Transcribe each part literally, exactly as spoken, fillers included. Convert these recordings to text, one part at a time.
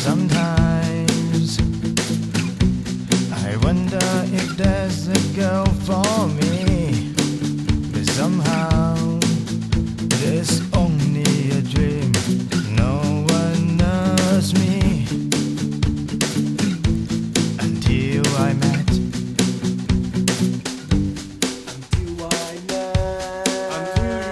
Sometimes I wonder if there's a girl for me, but somehow it's only a dream. No one knows me until I met. Until I met.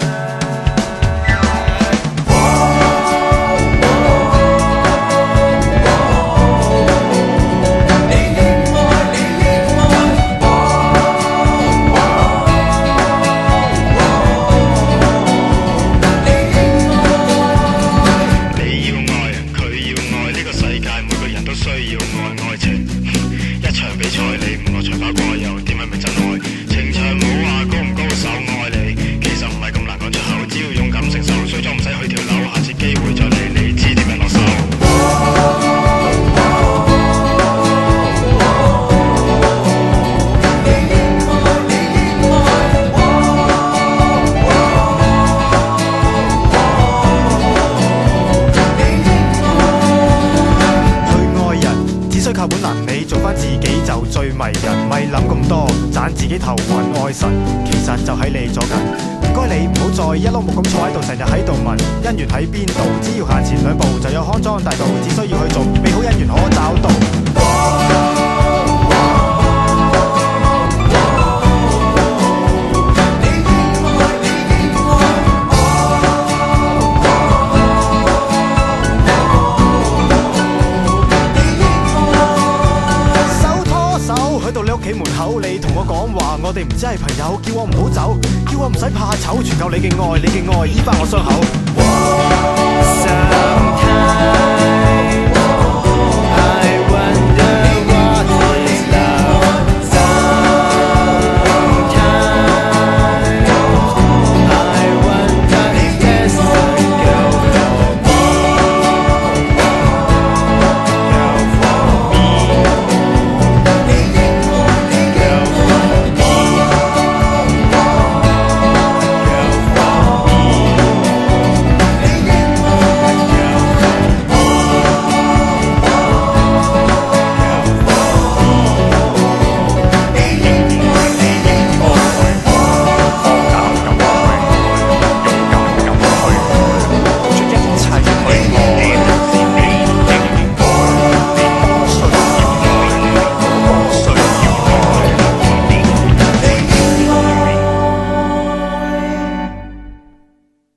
靠本能，你做翻自己就最迷人，咪諗咁多，盞自己頭暈愛神，其實就喺你左近。唔該你唔好再一碌木咁坐喺度，成日喺度問姻緣喺邊度，只要行前兩步就有康莊大道，只需要去做，美好姻緣可找到。屋企門口，你同我講話，我哋唔只係朋友，叫我唔好走，叫我唔使怕醜，全靠你嘅愛，你嘅愛醫翻我傷口。Sometimes